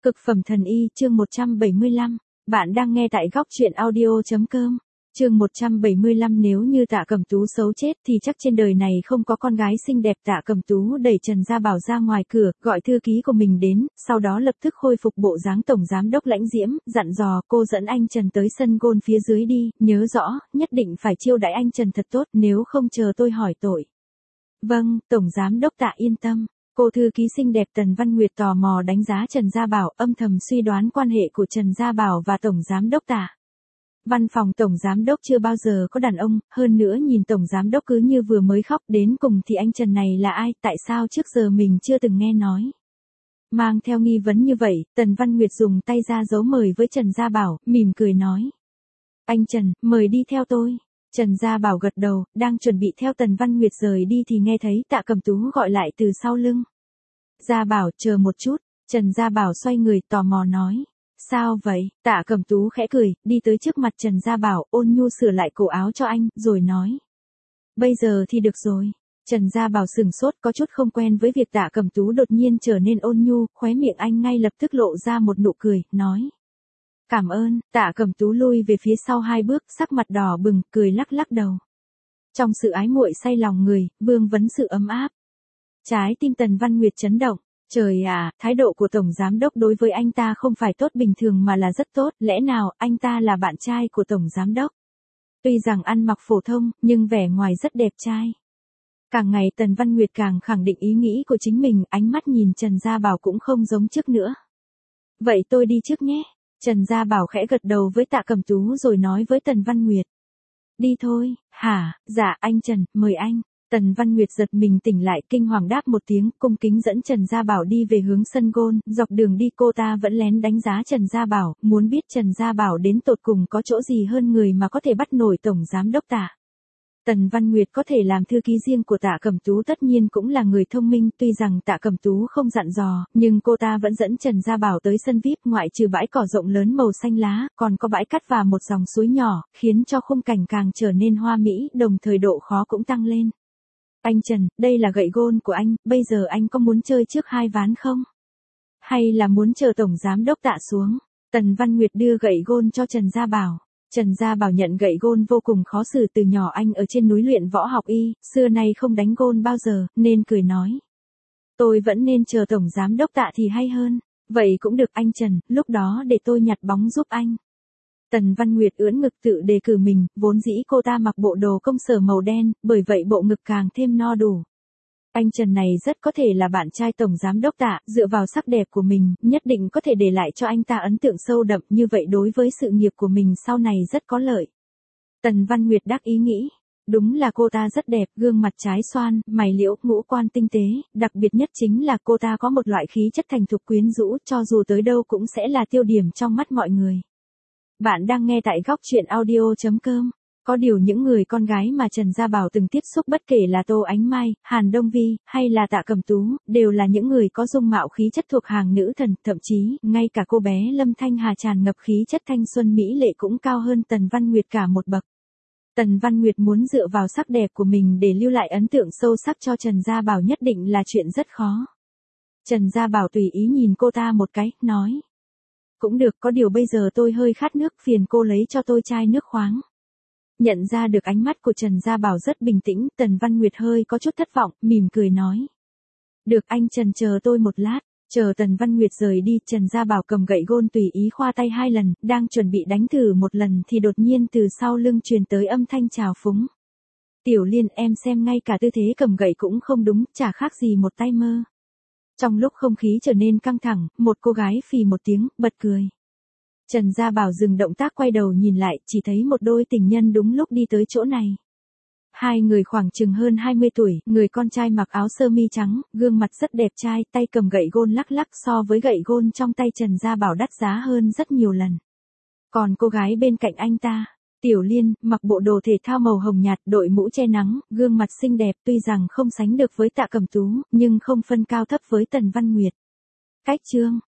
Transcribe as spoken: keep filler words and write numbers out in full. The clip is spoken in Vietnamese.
Cực phẩm thần y chương một trăm bảy mươi lăm, bạn đang nghe tại góc truyện audio.com. Chương một trăm bảy mươi lăm nếu như Tạ Cẩm Tú xấu chết thì chắc trên đời này không có con gái xinh đẹp. Tạ Cẩm Tú đẩy Trần Gia Bảo ra ngoài cửa, gọi thư ký của mình đến, sau đó lập tức khôi phục bộ dáng tổng giám đốc lãnh diễm, dặn dò cô dẫn anh Trần tới sân golf phía dưới đi, nhớ rõ, nhất định phải chiêu đãi anh Trần thật tốt, nếu không chờ tôi hỏi tội. Vâng, tổng giám đốc Tạ yên tâm. Cô thư ký xinh đẹp Tần Văn Nguyệt tò mò đánh giá Trần Gia Bảo, âm thầm suy đoán quan hệ của Trần Gia Bảo và tổng giám đốc Tạ. Văn phòng tổng giám đốc chưa bao giờ có đàn ông, hơn nữa nhìn tổng giám đốc cứ như vừa mới khóc, đến cùng thì anh Trần này là ai, tại sao trước giờ mình chưa từng nghe nói. Mang theo nghi vấn như vậy, Tần Văn Nguyệt dùng tay ra dấu mời với Trần Gia Bảo, mỉm cười nói. Anh Trần, mời đi theo tôi. Trần Gia Bảo gật đầu, đang chuẩn bị theo Tần Văn Nguyệt rời đi thì nghe thấy Tạ Cẩm Tú gọi lại từ sau lưng. Gia Bảo, chờ một chút. Trần Gia Bảo xoay người tò mò nói. Sao vậy? Tạ Cẩm Tú khẽ cười, đi tới trước mặt Trần Gia Bảo, ôn nhu sửa lại cổ áo cho anh, rồi nói. Bây giờ thì được rồi. Trần Gia Bảo sừng sốt, có chút không quen với việc Tạ Cẩm Tú đột nhiên trở nên ôn nhu, khóe miệng anh ngay lập tức lộ ra một nụ cười, nói. Cảm ơn. Tạ Cẩm Tú lui về phía sau hai bước, sắc mặt đỏ bừng, cười lắc lắc đầu. Trong sự ái muội say lòng người, vương vấn sự ấm áp. Trái tim Tần Văn Nguyệt chấn động. Trời à, thái độ của tổng giám đốc đối với anh ta không phải tốt bình thường mà là rất tốt, lẽ nào anh ta là bạn trai của tổng giám đốc. Tuy rằng ăn mặc phổ thông, nhưng vẻ ngoài rất đẹp trai. Càng ngày Tần Văn Nguyệt càng khẳng định ý nghĩ của chính mình, ánh mắt nhìn Trần Gia Bảo cũng không giống trước nữa. Vậy tôi đi trước nhé. Trần Gia Bảo khẽ gật đầu với Tạ Cẩm Tú rồi nói với Tần Văn Nguyệt. Đi thôi. Hả, dạ anh Trần, mời anh. Tần Văn Nguyệt giật mình tỉnh lại, kinh hoàng đáp một tiếng, cung kính dẫn Trần Gia Bảo đi về hướng sân golf. Dọc đường đi cô ta vẫn lén đánh giá Trần Gia Bảo, muốn biết Trần Gia Bảo đến tột cùng có chỗ gì hơn người mà có thể bắt nổi tổng giám đốc Tạ. Tần Văn Nguyệt có thể làm thư ký riêng của Tạ Cẩm Tú tất nhiên cũng là người thông minh, tuy rằng Tạ Cẩm Tú không dặn dò, nhưng cô ta vẫn dẫn Trần Gia Bảo tới sân vi ai pi, ngoại trừ bãi cỏ rộng lớn màu xanh lá, còn có bãi cát và một dòng suối nhỏ, khiến cho khung cảnh càng trở nên hoa mỹ, đồng thời độ khó cũng tăng lên. Anh Trần, đây là gậy golf của anh, bây giờ anh có muốn chơi trước hai ván không? Hay là muốn chờ tổng giám đốc Tạ xuống? Tần Văn Nguyệt đưa gậy golf cho Trần Gia Bảo. Trần Gia Bảo nhận gậy golf vô cùng khó xử, từ nhỏ anh ở trên núi luyện võ học y, xưa nay không đánh golf bao giờ, nên cười nói. Tôi vẫn nên chờ tổng giám đốc Tạ thì hay hơn. Vậy cũng được anh Trần, lúc đó để tôi nhặt bóng giúp anh. Tần Văn Nguyệt ưỡn ngực tự đề cử mình, vốn dĩ cô ta mặc bộ đồ công sở màu đen, bởi vậy bộ ngực càng thêm no đủ. Anh Trần này rất có thể là bạn trai tổng giám đốc Tạ, dựa vào sắc đẹp của mình, nhất định có thể để lại cho anh ta ấn tượng sâu đậm, như vậy đối với sự nghiệp của mình sau này rất có lợi. Tần Văn Nguyệt đắc ý nghĩ, đúng là cô ta rất đẹp, gương mặt trái xoan, mày liễu, ngũ quan tinh tế, đặc biệt nhất chính là cô ta có một loại khí chất thành thục quyến rũ, cho dù tới đâu cũng sẽ là tiêu điểm trong mắt mọi người. Bạn đang nghe tại góc truyện audio.com. Có điều những người con gái mà Trần Gia Bảo từng tiếp xúc, bất kể là Tô Ánh Mai, Hàn Đông Vi, hay là Tạ Cẩm Tú, đều là những người có dung mạo khí chất thuộc hàng nữ thần, thậm chí, ngay cả cô bé Lâm Thanh Hà tràn ngập khí chất thanh xuân mỹ lệ cũng cao hơn Tần Văn Nguyệt cả một bậc. Tần Văn Nguyệt muốn dựa vào sắc đẹp của mình để lưu lại ấn tượng sâu sắc cho Trần Gia Bảo nhất định là chuyện rất khó. Trần Gia Bảo tùy ý nhìn cô ta một cái, nói. Cũng được, có điều bây giờ tôi hơi khát nước, phiền cô lấy cho tôi chai nước khoáng. Nhận ra được ánh mắt của Trần Gia Bảo rất bình tĩnh, Tần Văn Nguyệt hơi có chút thất vọng, mỉm cười nói. Được anh Trần, chờ tôi một lát. Chờ Tần Văn Nguyệt rời đi, Trần Gia Bảo cầm gậy golf tùy ý khoa tay hai lần, đang chuẩn bị đánh thử một lần thì đột nhiên từ sau lưng truyền tới âm thanh chào phúng. Tiểu Liên, em xem ngay cả tư thế cầm gậy cũng không đúng, chả khác gì một tay mơ. Trong lúc không khí trở nên căng thẳng, một cô gái phì một tiếng, bật cười. Trần Gia Bảo dừng động tác quay đầu nhìn lại, chỉ thấy một đôi tình nhân đúng lúc đi tới chỗ này. Hai người khoảng chừng hơn hai mươi tuổi, người con trai mặc áo sơ mi trắng, gương mặt rất đẹp trai, tay cầm gậy golf lắc lắc, so với gậy golf trong tay Trần Gia Bảo đắt giá hơn rất nhiều lần. Còn cô gái bên cạnh anh ta, Tiểu Liên, mặc bộ đồ thể thao màu hồng nhạt, đội mũ che nắng, gương mặt xinh đẹp, tuy rằng không sánh được với Tạ Cẩm Tú, nhưng không phân cao thấp với Tần Văn Nguyệt. Cách chương